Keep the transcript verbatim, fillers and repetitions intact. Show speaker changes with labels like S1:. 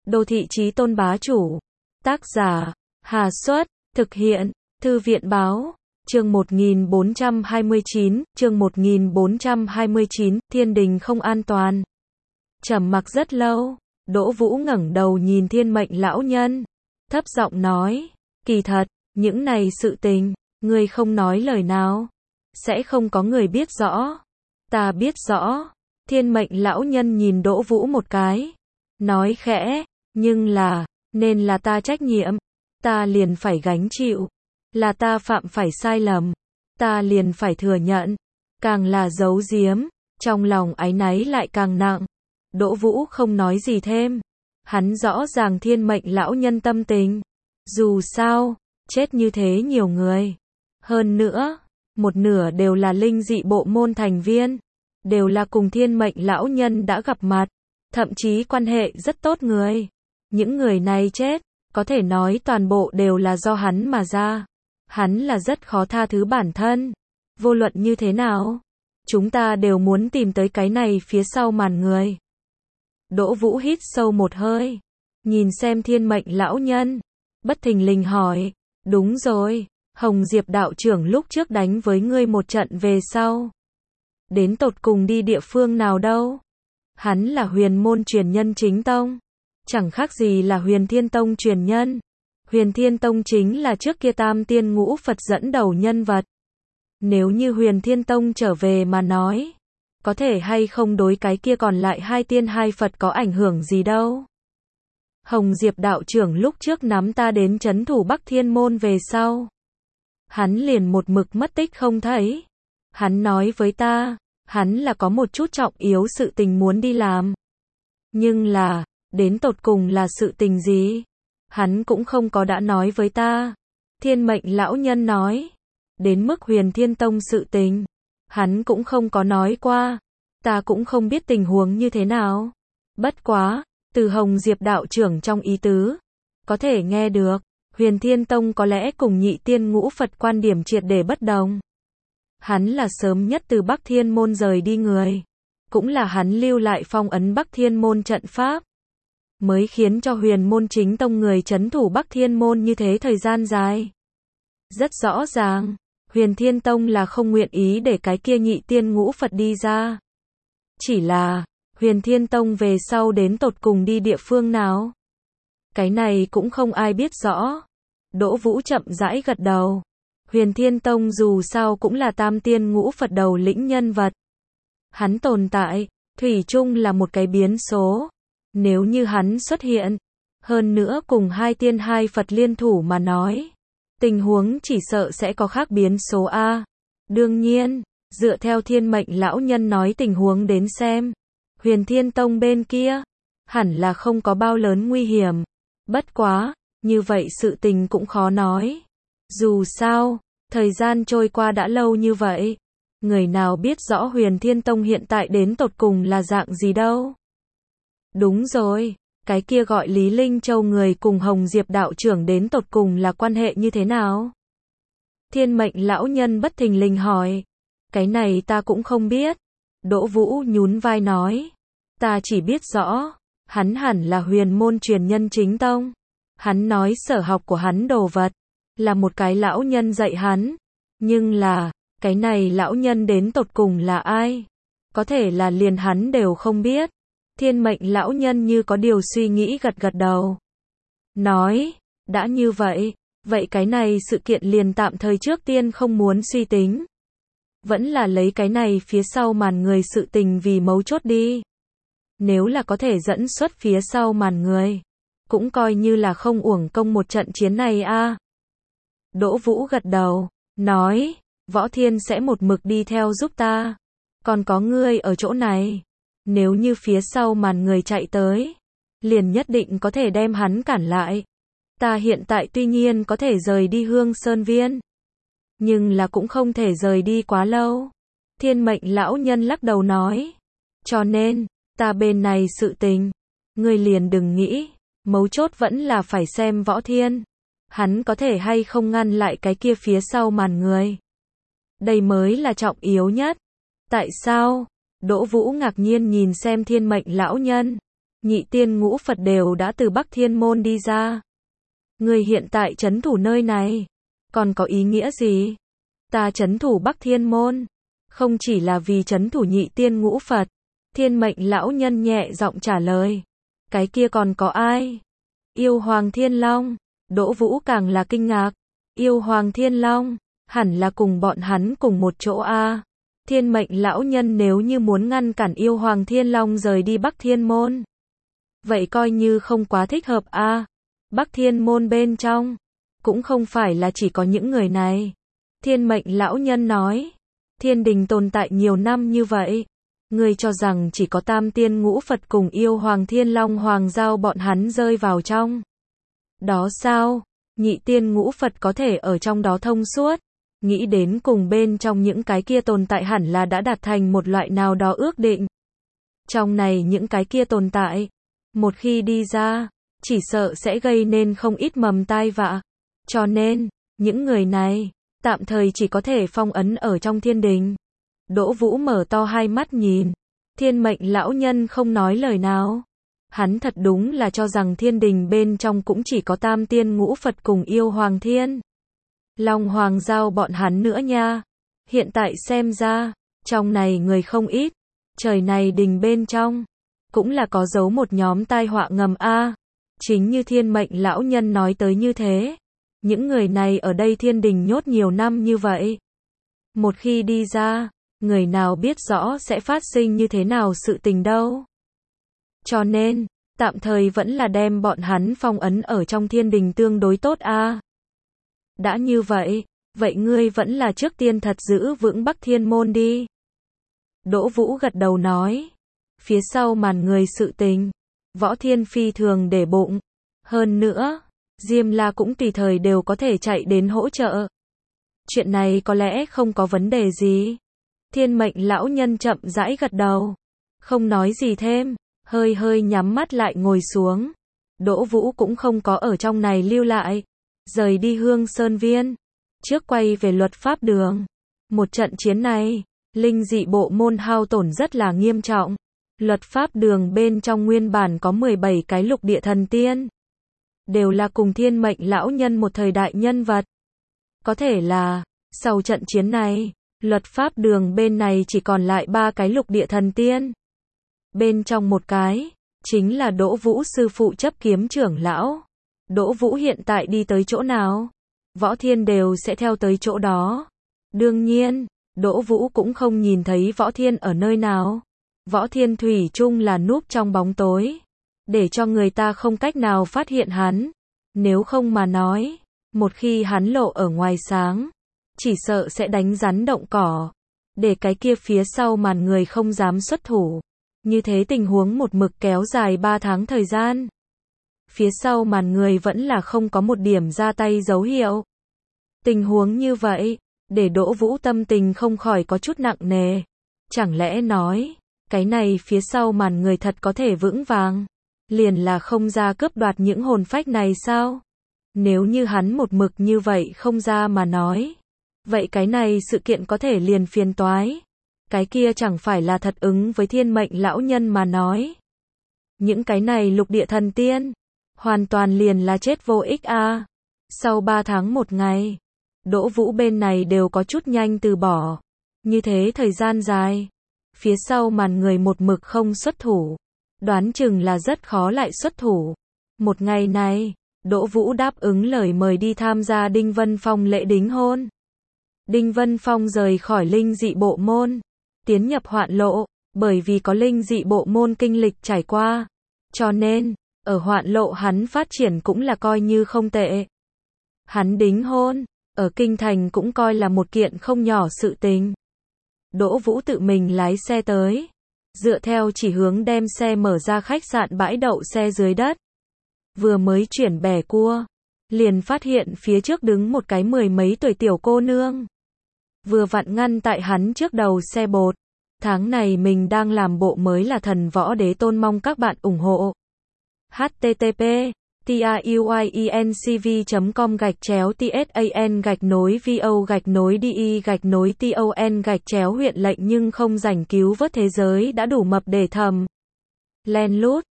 S1: Đô thị chí tôn bá chủ. Tác giả, Hà Xuất, thực hiện, Thư viện báo. Chương một nghìn bốn trăm hai mươi chín, chương một nghìn bốn trăm hai mươi chín, thiên đình không an toàn. Trầm mặc rất lâu, Đỗ Vũ ngẩng đầu nhìn Thiên Mệnh lão nhân, thấp giọng nói, kỳ thật, những này sự tình, ngươi không nói lời nào, sẽ không có người biết rõ. Ta biết rõ. Thiên Mệnh lão nhân nhìn Đỗ Vũ một cái, nói khẽ, nhưng là, nên là ta trách nhiệm, ta liền phải gánh chịu, là ta phạm phải sai lầm, ta liền phải thừa nhận, càng là giấu giếm, trong lòng áy náy lại càng nặng. Đỗ Vũ không nói gì thêm, hắn rõ ràng Thiên Mệnh lão nhân tâm tình, dù sao, chết như thế nhiều người, hơn nữa, một nửa đều là linh dị bộ môn thành viên, đều là cùng Thiên Mệnh lão nhân đã gặp mặt, thậm chí quan hệ rất tốt người. Những người này chết, có thể nói toàn bộ đều là do hắn mà ra. Hắn là rất khó tha thứ bản thân. Vô luận như thế nào, chúng ta đều muốn tìm tới cái này phía sau màn người. Đỗ Vũ hít sâu một hơi, nhìn xem Thiên Mệnh lão nhân, bất thình lình hỏi, đúng rồi, Hồng Diệp đạo trưởng lúc trước đánh với ngươi một trận về sau, đến tột cùng đi địa phương nào đâu? Hắn là Huyền môn truyền nhân chính tông, chẳng khác gì là Huyền Thiên Tông truyền nhân. Huyền Thiên Tông chính là trước kia Tam Tiên Ngũ Phật dẫn đầu nhân vật. Nếu như Huyền Thiên Tông trở về mà nói, có thể hay không đối cái kia còn lại hai tiên hai Phật có ảnh hưởng gì đâu. Hồng Diệp đạo trưởng lúc trước nắm ta đến trấn thủ Bắc Thiên môn về sau, hắn liền một mực mất tích không thấy. Hắn nói với ta, hắn là có một chút trọng yếu sự tình muốn đi làm. Nhưng là, đến tột cùng là sự tình gì? Hắn cũng không có đã nói với ta. Thiên Mệnh lão nhân nói, đến mức Huyền Thiên Tông sự tình, hắn cũng không có nói qua. Ta cũng không biết tình huống như thế nào. Bất quá, từ Hồng Diệp đạo trưởng trong ý tứ, có thể nghe được, Huyền Thiên Tông có lẽ cùng Nhị Tiên Ngũ Phật quan điểm triệt để bất đồng. Hắn là sớm nhất từ Bắc Thiên môn rời đi người, cũng là hắn lưu lại phong ấn Bắc Thiên môn trận pháp, mới khiến cho Huyền môn chính tông người trấn thủ Bắc Thiên môn như thế thời gian dài. Rất rõ ràng, Huyền Thiên Tông là không nguyện ý để cái kia Nhị Tiên Ngũ Phật đi ra. Chỉ là, Huyền Thiên Tông về sau đến tột cùng đi địa phương nào? Cái này cũng không ai biết rõ. Đỗ Vũ chậm rãi gật đầu. Huyền Thiên Tông dù sao cũng là Tam Tiên Ngũ Phật đầu lĩnh nhân vật. Hắn tồn tại, thủy chung là một cái biến số. Nếu như hắn xuất hiện, hơn nữa cùng hai tiên hai Phật liên thủ mà nói, tình huống chỉ sợ sẽ có khác biến số A. Đương nhiên, dựa theo Thiên Mệnh lão nhân nói tình huống đến xem, Huyền Thiên Tông bên kia, hẳn là không có bao lớn nguy hiểm. Bất quá, như vậy sự tình cũng khó nói. Dù sao, thời gian trôi qua đã lâu như vậy, người nào biết rõ Huyền Thiên Tông hiện tại đến tột cùng là dạng gì đâu. Đúng rồi, cái kia gọi Lý Linh Châu người cùng Hồng Diệp đạo trưởng đến tột cùng là quan hệ như thế nào? Thiên Mệnh lão nhân bất thình lình hỏi. Cái này ta cũng không biết. Đỗ Vũ nhún vai nói. Ta chỉ biết rõ, hắn hẳn là Huyền môn truyền nhân chính tông. Hắn nói sở học của hắn đồ vật, là một cái lão nhân dạy hắn. Nhưng là, cái này lão nhân đến tột cùng là ai? Có thể là liền hắn đều không biết. Thiên Mệnh lão nhân như có điều suy nghĩ gật gật đầu. Nói, đã như vậy, vậy cái này sự kiện liền tạm thời trước tiên không muốn suy tính. Vẫn là lấy cái này phía sau màn người sự tình vì mấu chốt đi. Nếu là có thể dẫn xuất phía sau màn người, cũng coi như là không uổng công một trận chiến này a. Đỗ Vũ gật đầu, nói, Võ Thiên sẽ một mực đi theo giúp ta. Còn có ngươi ở chỗ này. Nếu như phía sau màn người chạy tới, liền nhất định có thể đem hắn cản lại. Ta hiện tại tuy nhiên có thể rời đi Hương Sơn Viên, nhưng là cũng không thể rời đi quá lâu. Thiên Mệnh lão nhân lắc đầu nói. Cho nên, ta bên này sự tình, ngươi liền đừng nghĩ, mấu chốt vẫn là phải xem Võ Thiên. Hắn có thể hay không ngăn lại cái kia phía sau màn người. Đây mới là trọng yếu nhất. Tại sao? Đỗ Vũ ngạc nhiên nhìn xem Thiên Mệnh lão nhân. nhị tiên ngũ Phật đều đã từ Bắc Thiên Môn đi ra. Người hiện tại trấn thủ nơi này, còn có ý nghĩa gì? Ta trấn thủ Bắc Thiên Môn, không chỉ là vì trấn thủ nhị tiên ngũ Phật. Thiên mệnh lão nhân nhẹ giọng trả lời. Cái kia còn có ai? Yêu Hoàng Thiên Long. Đỗ Vũ càng là kinh ngạc. Yêu Hoàng Thiên Long, hẳn là cùng bọn hắn cùng một chỗ a. Thiên mệnh lão nhân nếu như muốn ngăn cản Yêu Hoàng Thiên Long rời đi Bắc Thiên Môn, vậy coi như không quá thích hợp a. Bắc Thiên Môn bên trong, cũng không phải là chỉ có những người này. Thiên mệnh lão nhân nói, thiên đình tồn tại nhiều năm như vậy, ngươi cho rằng chỉ có tam tiên ngũ Phật cùng Yêu Hoàng Thiên Long Hoàng Giao bọn hắn rơi vào trong đó sao? Nhị tiên ngũ Phật có thể ở trong đó thông suốt, nghĩ đến cùng bên trong những cái kia tồn tại hẳn là đã đạt thành một loại nào đó ước định. Trong này những cái kia tồn tại, một khi đi ra, chỉ sợ sẽ gây nên không ít mầm tai vạ. Cho nên, những người này, tạm thời chỉ có thể phong ấn ở trong thiên đình. Đỗ Vũ mở to hai mắt nhìn, thiên mệnh lão nhân không nói lời nào. Hắn thật đúng là cho rằng thiên đình bên trong cũng chỉ có tam tiên ngũ Phật cùng Yêu Hoàng Thiên Long Hoàng Giao bọn hắn nữa nha. Hiện tại xem ra, trong này người không ít, trời này đình bên trong, cũng là có giấu một nhóm tai họa ngầm a. Chính như thiên mệnh lão nhân nói tới như thế, những người này ở đây thiên đình nhốt nhiều năm như vậy. Một khi đi ra, người nào biết rõ sẽ phát sinh như thế nào sự tình đâu. Cho nên, tạm thời vẫn là đem bọn hắn phong ấn ở trong thiên đình tương đối tốt a. Đã như vậy, vậy ngươi vẫn là trước tiên thật giữ vững Bắc Thiên Môn đi. Đỗ Vũ gật đầu nói, phía sau màn người sự tình, Võ Thiên phi thường để bụng. Hơn nữa, Diêm La cũng tùy thời đều có thể chạy đến hỗ trợ. Chuyện này có lẽ không có vấn đề gì. Thiên mệnh lão nhân chậm rãi gật đầu, không nói gì thêm, hơi hơi nhắm mắt lại ngồi xuống. Đỗ Vũ cũng không có ở trong này lưu lại, rời đi Hương Sơn Viên, trước quay về Luật Pháp Đường. Một trận chiến này, linh dị bộ môn hao tổn rất là nghiêm trọng. Luật Pháp Đường bên trong nguyên bản có mười bảy cái lục địa thần tiên, đều là cùng thiên mệnh lão nhân một thời đại nhân vật. Có thể là, sau trận chiến này, Luật Pháp Đường bên này chỉ còn lại ba cái lục địa thần tiên. Bên trong một cái, chính là Đỗ Vũ sư phụ chấp kiếm trưởng lão. Đỗ Vũ hiện tại đi tới chỗ nào, Võ Thiên đều sẽ theo tới chỗ đó. Đương nhiên, Đỗ Vũ cũng không nhìn thấy Võ Thiên ở nơi nào. Võ Thiên thủy chung là núp trong bóng tối, để cho người ta không cách nào phát hiện hắn. Nếu không mà nói, một khi hắn lộ ở ngoài sáng, chỉ sợ sẽ đánh rắn động cỏ, để cái kia phía sau màn người không dám xuất thủ. Như thế tình huống một mực kéo dài ba tháng thời gian. Phía sau màn người vẫn là không có một điểm ra tay dấu hiệu. Tình huống như vậy, để Đỗ Vũ tâm tình không khỏi có chút nặng nề. Chẳng lẽ nói, cái này phía sau màn người thật có thể vững vàng, liền là không ra cướp đoạt những hồn phách này sao? Nếu như hắn một mực như vậy không ra mà nói, vậy cái này sự kiện có thể liền phiền toái. Cái kia chẳng phải là thật ứng với thiên mệnh lão nhân mà nói. Những cái này lục địa thần tiên, hoàn toàn liền là chết vô ích a. À. Sau ba tháng một ngày, Đỗ Vũ bên này đều có chút nhanh từ bỏ. Như thế thời gian dài, phía sau màn người một mực không xuất thủ, đoán chừng là rất khó lại xuất thủ. Một ngày này, Đỗ Vũ đáp ứng lời mời đi tham gia Đinh Vân Phong lễ đính hôn. Đinh Vân Phong rời khỏi linh dị bộ môn, tiến nhập hoạn lộ, bởi vì có linh dị bộ môn kinh lịch trải qua. Cho nên, ở hoạn lộ hắn phát triển cũng là coi như không tệ. Hắn đính hôn, ở kinh thành cũng coi là một kiện không nhỏ sự tình. Đỗ Vũ tự mình lái xe tới, dựa theo chỉ hướng đem xe mở ra khách sạn bãi đậu xe dưới đất. Vừa mới chuyển bẻ cua, liền phát hiện phía trước đứng một cái mười mấy tuổi tiểu cô nương. Vừa vặn ngăn tại hắn trước đầu xe bột. Tháng này mình đang làm bộ mới là Thần Võ Đế Tôn, mong các bạn ủng hộ. h t t p tiuyencv chấm com gạch chéo tsan gạch nối vo gạch nối di gạch nối ton gạch chéo huyện lệnh nhưng không rảnh cứu vớt thế giới đã đủ mập để thầm. Len lút.